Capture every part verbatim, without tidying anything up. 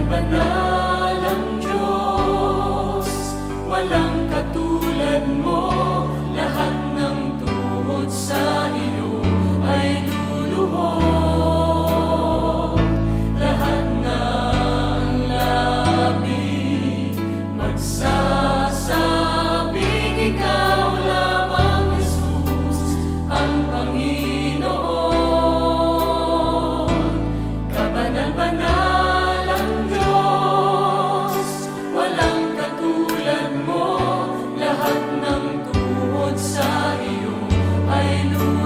banal ang Diyos, walang katulad mo. Lahat ng tuhod sa iyo ay luluhod. Lahat ng labi magsasabing ikaw lamang, Jesus, ang Panginoon. Kabanal-banal ang Diyos, walang katulad mo. Lahat ng tuhod sa iyo ay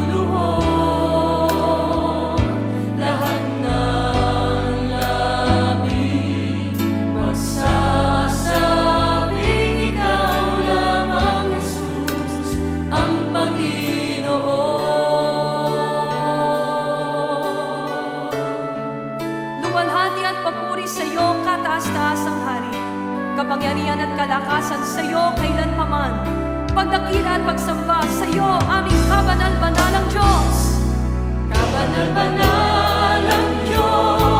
luluhod. Lahat ng labi magsasabing ikaw lamang, Jesus, ang Panginoon. Luwalhati at papuri sa iyo, kataas-taasang Hari. Kapangyarihan at kalakasan sa iyo kailanpaman. Pagdakila at pagsamba sa iyo, aming kabanal-banalang Diyos. Kabanal-banal ang Diyos,